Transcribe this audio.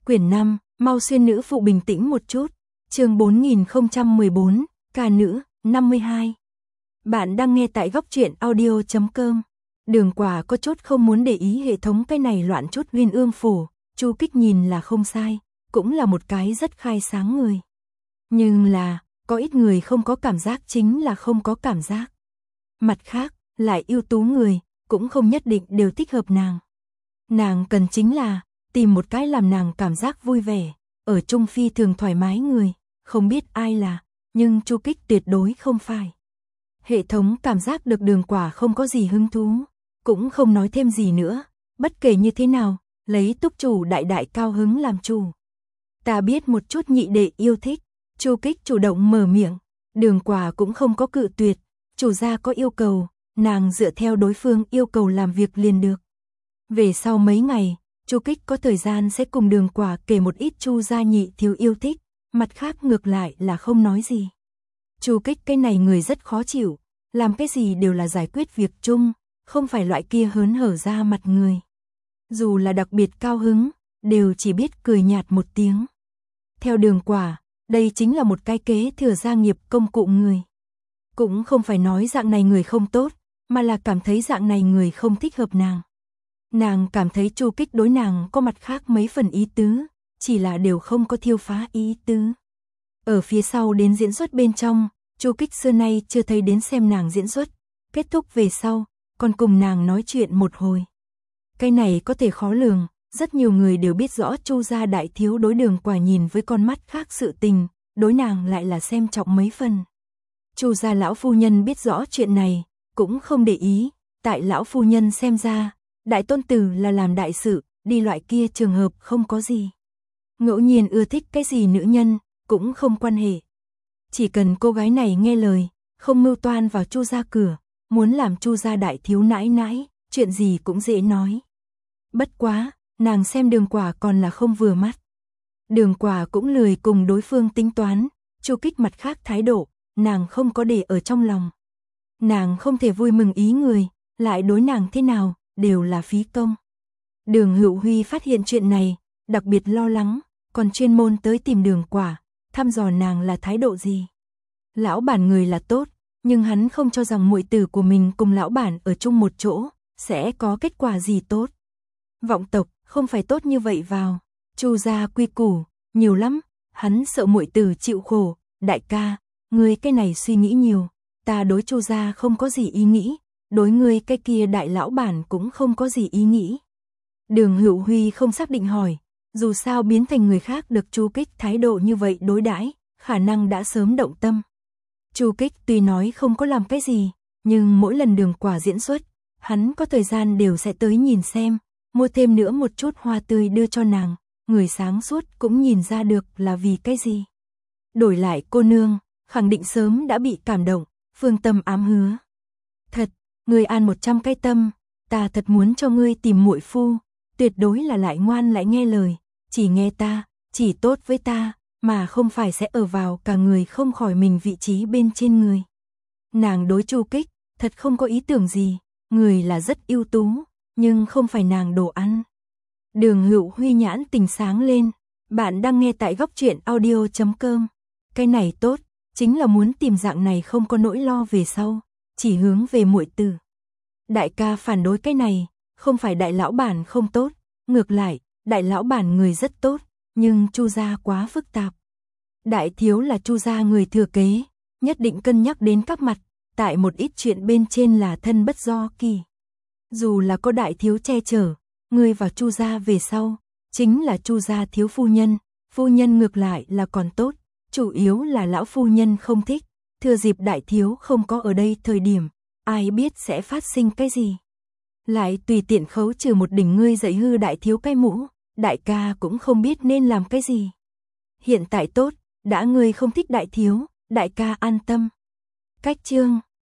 Quyển 5, mau xuyên nữ phụ bình tĩnh một chút. Chương 4014, ca nữ, 52. Bạn đang nghe tại góc truyện audio.com. Đường Quả có chút không muốn để ý hệ thống cái này loạn chút Uyên Ương phủ, Chu Kích nhìn là không sai, cũng là một cái rất khai sáng người. Nhưng là, có ít người không có cảm giác chính là không có cảm giác. Mặt khác, lại ưu tú người, cũng không nhất định đều thích hợp nàng. Nàng cần chính là tìm một cái làm nàng cảm giác vui vẻ, ở chung phi thường thoải mái người, không biết ai là, nhưng Chu Kích tuyệt đối không phải. Hệ thống cảm giác được Đường Quả không có gì hứng thú, cũng không nói thêm gì nữa, bất kể như thế nào, lấy túc chủ đại đại cao hứng làm chủ. Ta biết một chút nhị đệ yêu thích, Chu Kích chủ động mở miệng, Đường Quả cũng không có cự tuyệt, chủ gia có yêu cầu, nàng dựa theo đối phương yêu cầu làm việc liền được. Về sau mấy ngày, Chu Kích có thời gian sẽ cùng Đường Quả kể một ít Chu gia nhị thiếu yêu thích, mặt khác ngược lại là không nói gì. Chu Kích cái này người rất khó chịu, làm cái gì đều là giải quyết việc chung, không phải loại kia hớn hở ra mặt người. Dù là đặc biệt cao hứng, đều chỉ biết cười nhạt một tiếng. Theo Đường Quả, đây chính là một cái kế thừa gia nghiệp công cụ người. Cũng không phải nói dạng này người không tốt, mà là cảm thấy dạng này người không thích hợp nàng. Nàng cảm thấy Chu Kích đối nàng có mặt khác mấy phần ý tứ, chỉ là đều không có thiêu phá ý tứ. Ở phía sau đến diễn xuất bên trong, Chu Kích xưa nay chưa thấy đến xem nàng diễn xuất, kết thúc về sau, còn cùng nàng nói chuyện một hồi. Cái này có thể khó lường, rất nhiều người đều biết rõ Chu gia đại thiếu đối Đường Quả nhìn với con mắt khác sự tình, đối nàng lại là xem trọng mấy phần. Chu gia lão phu nhân biết rõ chuyện này, cũng không để ý, tại lão phu nhân xem ra, đại tôn tử là làm đại sự, đi loại kia trường hợp không có gì. Ngẫu nhiên ưa thích cái gì nữ nhân, cũng không quan hệ. Chỉ cần cô gái này nghe lời, không mưu toan vào Chu gia cửa, muốn làm Chu gia đại thiếu nãi nãi, chuyện gì cũng dễ nói. Bất quá, nàng xem Đường Quả còn là không vừa mắt. Đường Quả cũng lười cùng đối phương tính toán, Chu Kích mặt khác thái độ, nàng không có để ở trong lòng. Nàng không thể vui mừng ý người, lại đối nàng thế nào, đều là phí công. Đường Hữu Huy phát hiện chuyện này, đặc biệt lo lắng, còn chuyên môn tới tìm Đường Quả, thăm dò nàng là thái độ gì. Lão bản người là tốt, nhưng hắn không cho rằng muội tử của mình cùng lão bản ở chung một chỗ, sẽ có kết quả gì tốt. Vọng tộc, không phải tốt như vậy vào. Chu gia quy củ, nhiều lắm, hắn sợ muội tử chịu khổ, đại ca, ngươi cái này suy nghĩ nhiều, ta đối Chu gia không có gì ý nghĩ, đối ngươi cái kia đại lão bản cũng không có gì ý nghĩ. Đường Hữu Huy không xác định hỏi, dù sao biến thành người khác được Chu Kích thái độ như vậy đối đãi, khả năng đã sớm động tâm. Chu Kích tuy nói không có làm cái gì, nhưng mỗi lần Đường Quả diễn xuất, hắn có thời gian đều sẽ tới nhìn xem, mua thêm nữa một chút hoa tươi đưa cho nàng, người sáng suốt cũng nhìn ra được là vì cái gì. Đổi lại cô nương, khẳng định sớm đã bị cảm động, phương tâm ám hứa. Thật, ngươi an 100 cái tâm, ta thật muốn cho ngươi tìm muội phu, tuyệt đối là lại ngoan lại nghe lời, chỉ nghe ta, chỉ tốt với ta, mà không phải sẽ ở vào cả người không khỏi mình vị trí bên trên người. Nàng đối Chu Kích, thật không có ý tưởng gì, người là rất ưu tú, nhưng không phải nàng đồ ăn. Đường Hữu Huy nhãn tình sáng lên, bạn đang nghe tại góc truyện audio.com. Cái này tốt, chính là muốn tìm dạng này không có nỗi lo về sau, chỉ hướng về muội tử. Đại ca phản đối cái này, không phải đại lão bản không tốt, ngược lại, đại lão bản người rất tốt, nhưng Chu gia quá phức tạp. Đại thiếu là Chu gia người thừa kế, nhất định cân nhắc đến các mặt, tại một ít chuyện bên trên là thân bất do kỳ. Dù là có đại thiếu che chở, người vào Chu gia về sau, chính là Chu gia thiếu phu nhân ngược lại là còn tốt, chủ yếu là lão phu nhân không thích, thừa dịp đại thiếu không có ở đây thời điểm, ai biết sẽ phát sinh cái gì. Lại tùy tiện khấu trừ một đỉnh ngươi dạy hư đại thiếu cái mũ, đại ca cũng không biết nên làm cái gì. Hiện tại tốt, đã ngươi không thích đại thiếu, đại ca an tâm. Cách chương